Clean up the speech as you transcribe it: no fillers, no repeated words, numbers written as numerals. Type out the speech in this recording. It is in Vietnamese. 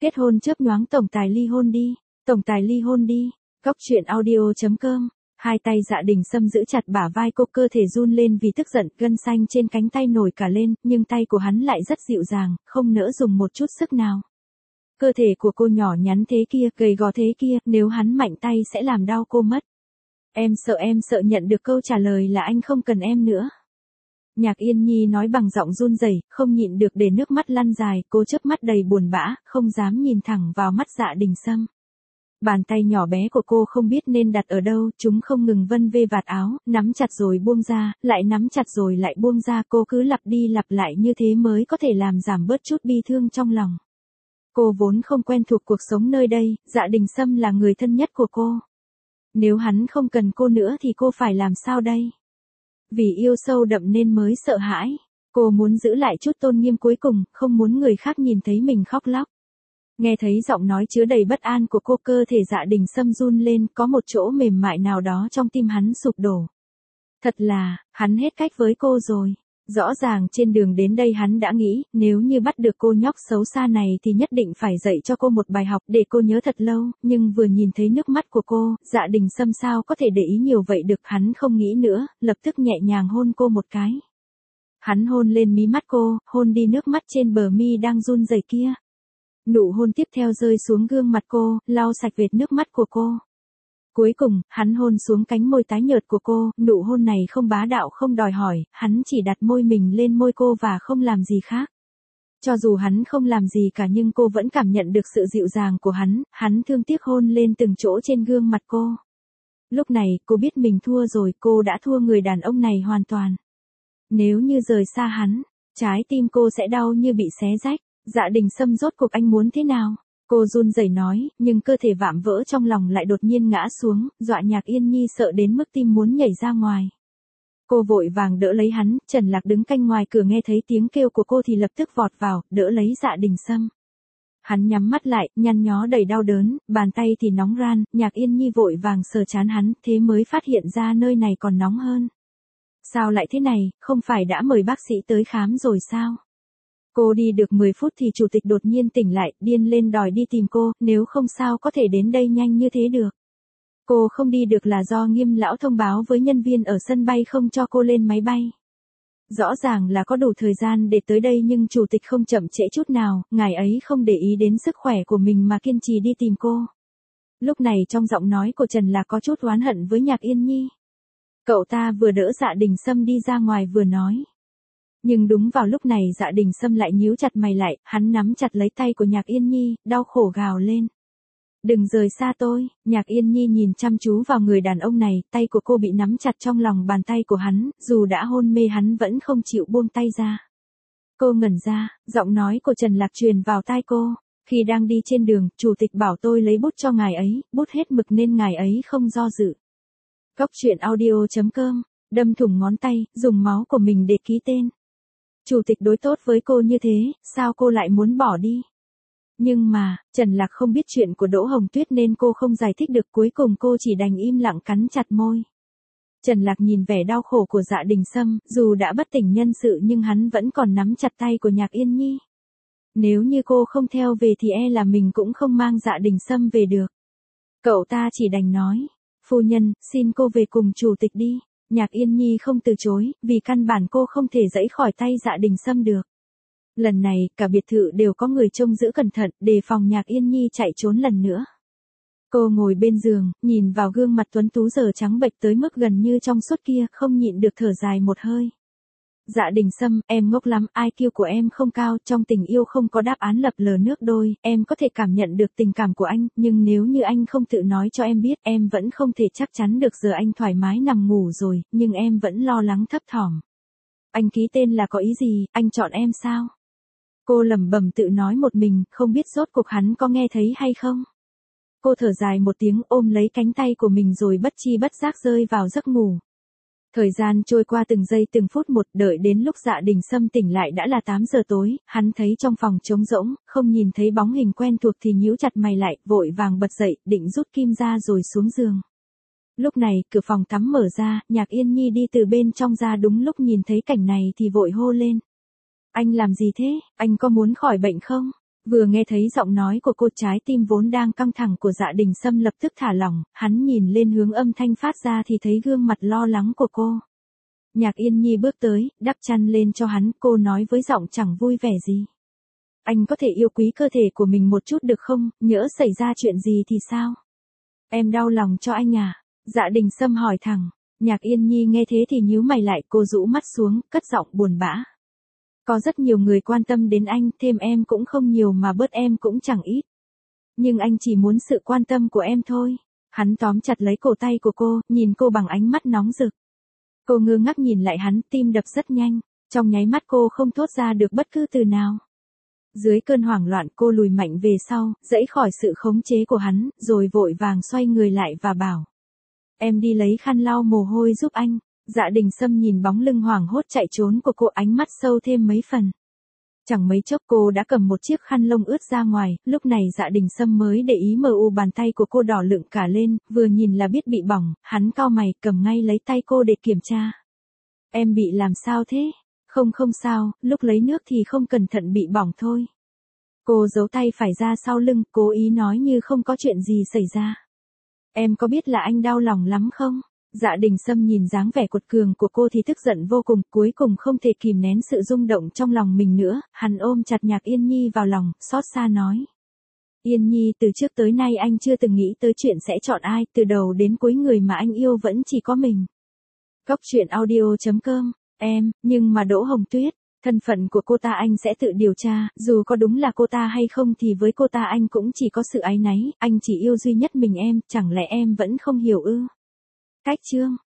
Kết hôn chớp nhoáng tổng tài ly hôn đi. Tổng tài ly hôn đi. Góc truyện audio.com. Hai tay Dạ Đình Sâm giữ chặt bả vai cô, cơ thể run lên vì tức giận, gân xanh trên cánh tay nổi cả lên, nhưng tay của hắn lại rất dịu dàng, không nỡ dùng một chút sức nào. Cơ thể của cô nhỏ nhắn thế kia, gầy gò thế kia, nếu hắn mạnh tay sẽ làm đau cô mất. Em sợ nhận được câu trả lời là anh không cần em nữa. Nhạc Yên Nhi nói bằng giọng run rẩy, không nhịn được để nước mắt lăn dài, cô chớp mắt đầy buồn bã, không dám nhìn thẳng vào mắt Dạ Đình Sâm. Bàn tay nhỏ bé của cô không biết nên đặt ở đâu, chúng không ngừng vân vê vạt áo, nắm chặt rồi buông ra, lại nắm chặt rồi lại buông ra, cô cứ lặp đi lặp lại như thế mới có thể làm giảm bớt chút bi thương trong lòng. Cô vốn không quen thuộc cuộc sống nơi đây, Dạ Đình Sâm là người thân nhất của cô. Nếu hắn không cần cô nữa thì cô phải làm sao đây? Vì yêu sâu đậm nên mới sợ hãi. Cô muốn giữ lại chút tôn nghiêm cuối cùng, không muốn người khác nhìn thấy mình khóc lóc. Nghe thấy giọng nói chứa đầy bất an của cô, cơ thể Dạ Đình Sâm run lên, có một chỗ mềm mại nào đó trong tim hắn sụp đổ. Thật là, hắn hết cách với cô rồi. Rõ ràng trên đường đến đây hắn đã nghĩ, nếu như bắt được cô nhóc xấu xa này thì nhất định phải dạy cho cô một bài học để cô nhớ thật lâu, nhưng vừa nhìn thấy nước mắt của cô, Dạ Đình Sâm sao có thể để ý nhiều vậy được, hắn không nghĩ nữa, lập tức nhẹ nhàng hôn cô một cái. Hắn hôn lên mí mắt cô, hôn đi nước mắt trên bờ mi đang run rẩy kia. Nụ hôn tiếp theo rơi xuống gương mặt cô, lau sạch vệt nước mắt của cô. Cuối cùng, hắn hôn xuống cánh môi tái nhợt của cô, nụ hôn này không bá đạo không đòi hỏi, hắn chỉ đặt môi mình lên môi cô và không làm gì khác. Cho dù hắn không làm gì cả nhưng cô vẫn cảm nhận được sự dịu dàng của hắn thương tiếc hôn lên từng chỗ trên gương mặt cô. Lúc này, cô biết mình thua rồi, cô đã thua người đàn ông này hoàn toàn. Nếu như rời xa hắn, trái tim cô sẽ đau như bị xé rách. Dạ Đình Sâm rốt cuộc anh muốn thế nào? Cô run rẩy nói, nhưng cơ thể vạm vỡ trong lòng lại đột nhiên ngã xuống, dọa Nhạc Yên Nhi sợ đến mức tim muốn nhảy ra ngoài. Cô vội vàng đỡ lấy hắn, Trần Lạc đứng canh ngoài cửa nghe thấy tiếng kêu của cô thì lập tức vọt vào, đỡ lấy Dạ Đình Sâm. Hắn nhắm mắt lại, nhăn nhó đầy đau đớn, bàn tay thì nóng ran, Nhạc Yên Nhi vội vàng sờ trán hắn, thế mới phát hiện ra nơi này còn nóng hơn. Sao lại thế này, không phải đã mời bác sĩ tới khám rồi sao? Cô đi được 10 phút thì chủ tịch đột nhiên tỉnh lại, điên lên đòi đi tìm cô, nếu không sao có thể đến đây nhanh như thế được. Cô không đi được là do Nghiêm lão thông báo với nhân viên ở sân bay không cho cô lên máy bay. Rõ ràng là có đủ thời gian để tới đây nhưng chủ tịch không chậm trễ chút nào, ngài ấy không để ý đến sức khỏe của mình mà kiên trì đi tìm cô. Lúc này trong giọng nói của Trần Lạc có chút oán hận với Nhạc Yên Nhi. Cậu ta vừa đỡ Dạ Đình Sâm đi ra ngoài vừa nói. Nhưng đúng vào lúc này Dạ Đình Sâm lại nhíu chặt mày lại, hắn nắm chặt lấy tay của Nhạc Yên Nhi, đau khổ gào lên. Đừng rời xa tôi, Nhạc Yên Nhi nhìn chăm chú vào người đàn ông này, tay của cô bị nắm chặt trong lòng bàn tay của hắn, dù đã hôn mê hắn vẫn không chịu buông tay ra. Cô ngẩn ra, giọng nói của Trần Lạc truyền vào tai cô, khi đang đi trên đường, chủ tịch bảo tôi lấy bút cho ngài ấy, bút hết mực nên ngài ấy không do dự. Góc truyện audio.com, đâm thủng ngón tay, dùng máu của mình để ký tên. Chủ tịch đối tốt với cô như thế, sao cô lại muốn bỏ đi? Nhưng mà, Trần Lạc không biết chuyện của Đỗ Hồng Tuyết nên cô không giải thích được, cuối cùng cô chỉ đành im lặng cắn chặt môi. Trần Lạc nhìn vẻ đau khổ của Dạ Đình Sâm, dù đã bất tỉnh nhân sự nhưng hắn vẫn còn nắm chặt tay của Nhạc Yên Nhi. Nếu như cô không theo về thì e là mình cũng không mang Dạ Đình Sâm về được. Cậu ta chỉ đành nói, phu nhân, xin cô về cùng chủ tịch đi. Nhạc Yên Nhi không từ chối, vì căn bản cô không thể giãy khỏi tay Dạ Đình Sâm được. Lần này, cả biệt thự đều có người trông giữ cẩn thận, đề phòng Nhạc Yên Nhi chạy trốn lần nữa. Cô ngồi bên giường, nhìn vào gương mặt tuấn tú giờ trắng bệch tới mức gần như trong suốt kia, không nhịn được thở dài một hơi. Dạ Đình Sâm, em ngốc lắm, IQ của em không cao, trong tình yêu không có đáp án lập lờ nước đôi, em có thể cảm nhận được tình cảm của anh, nhưng nếu như anh không tự nói cho em biết, em vẫn không thể chắc chắn được giờ anh thoải mái nằm ngủ rồi, nhưng em vẫn lo lắng thấp thỏm. Anh ký tên là có ý gì, anh chọn em sao? Cô lẩm bẩm tự nói một mình, không biết rốt cuộc hắn có nghe thấy hay không? Cô thở dài một tiếng, ôm lấy cánh tay của mình rồi bất chi bất giác rơi vào giấc ngủ. Thời gian trôi qua từng giây từng phút một, đợi đến lúc Dạ Đình Sâm tỉnh lại đã là 8 giờ tối, hắn thấy trong phòng trống rỗng, không nhìn thấy bóng hình quen thuộc thì nhíu chặt mày lại, vội vàng bật dậy, định rút kim ra rồi xuống giường. Lúc này, cửa phòng tắm mở ra, Nhạc Yên Nhi đi từ bên trong ra, đúng lúc nhìn thấy cảnh này thì vội hô lên. Anh làm gì thế, anh có muốn khỏi bệnh không? Vừa nghe thấy giọng nói của cô, trái tim vốn đang căng thẳng của Dạ Đình Sâm lập tức thả lỏng, hắn nhìn lên hướng âm thanh phát ra thì thấy gương mặt lo lắng của cô. Nhạc Yên Nhi bước tới, đắp chăn lên cho hắn, cô nói với giọng chẳng vui vẻ gì. Anh có thể yêu quý cơ thể của mình một chút được không, nhỡ xảy ra chuyện gì thì sao? Em đau lòng cho anh à? Dạ Đình Sâm hỏi thẳng. Nhạc Yên Nhi nghe thế thì nhíu mày lại, cô rũ mắt xuống, cất giọng buồn bã. Có rất nhiều người quan tâm đến anh, thêm em cũng không nhiều mà bớt em cũng chẳng ít. Nhưng anh chỉ muốn sự quan tâm của em thôi. Hắn tóm chặt lấy cổ tay của cô, nhìn cô bằng ánh mắt nóng rực. Cô ngơ ngác nhìn lại hắn, tim đập rất nhanh. Trong nháy mắt cô không thốt ra được bất cứ từ nào. Dưới cơn hoảng loạn cô lùi mạnh về sau, giãy khỏi sự khống chế của hắn, rồi vội vàng xoay người lại và bảo. Em đi lấy khăn lau mồ hôi giúp anh. Dạ Đình Sâm nhìn bóng lưng hoảng hốt chạy trốn của cô, ánh mắt sâu thêm mấy phần. Chẳng mấy chốc cô đã cầm một chiếc khăn lông ướt ra ngoài, lúc này Dạ Đình Sâm mới để ý bàn tay của cô đỏ lựng cả lên, vừa nhìn là biết bị bỏng, hắn cau mày cầm ngay lấy tay cô để kiểm tra. Em bị làm sao thế? Không sao, lúc lấy nước thì không cẩn thận bị bỏng thôi. Cô giấu tay phải ra sau lưng, cố ý nói như không có chuyện gì xảy ra. Em có biết là anh đau lòng lắm không? Dạ Đình Sâm nhìn dáng vẻ cuột cường của cô thì tức giận vô cùng, cuối cùng không thể kìm nén sự rung động trong lòng mình nữa, hắn ôm chặt Nhạc Yên Nhi vào lòng, xót xa nói. Yên Nhi, từ trước tới nay anh chưa từng nghĩ tới chuyện sẽ chọn ai, từ đầu đến cuối người mà anh yêu vẫn chỉ có mình. Cốc truyện audio.com, nhưng mà Đỗ Hồng Tuyết, thân phận của cô ta anh sẽ tự điều tra, dù có đúng là cô ta hay không thì với cô ta anh cũng chỉ có sự áy náy, anh chỉ yêu duy nhất mình em, chẳng lẽ em vẫn không hiểu ư? Cách chương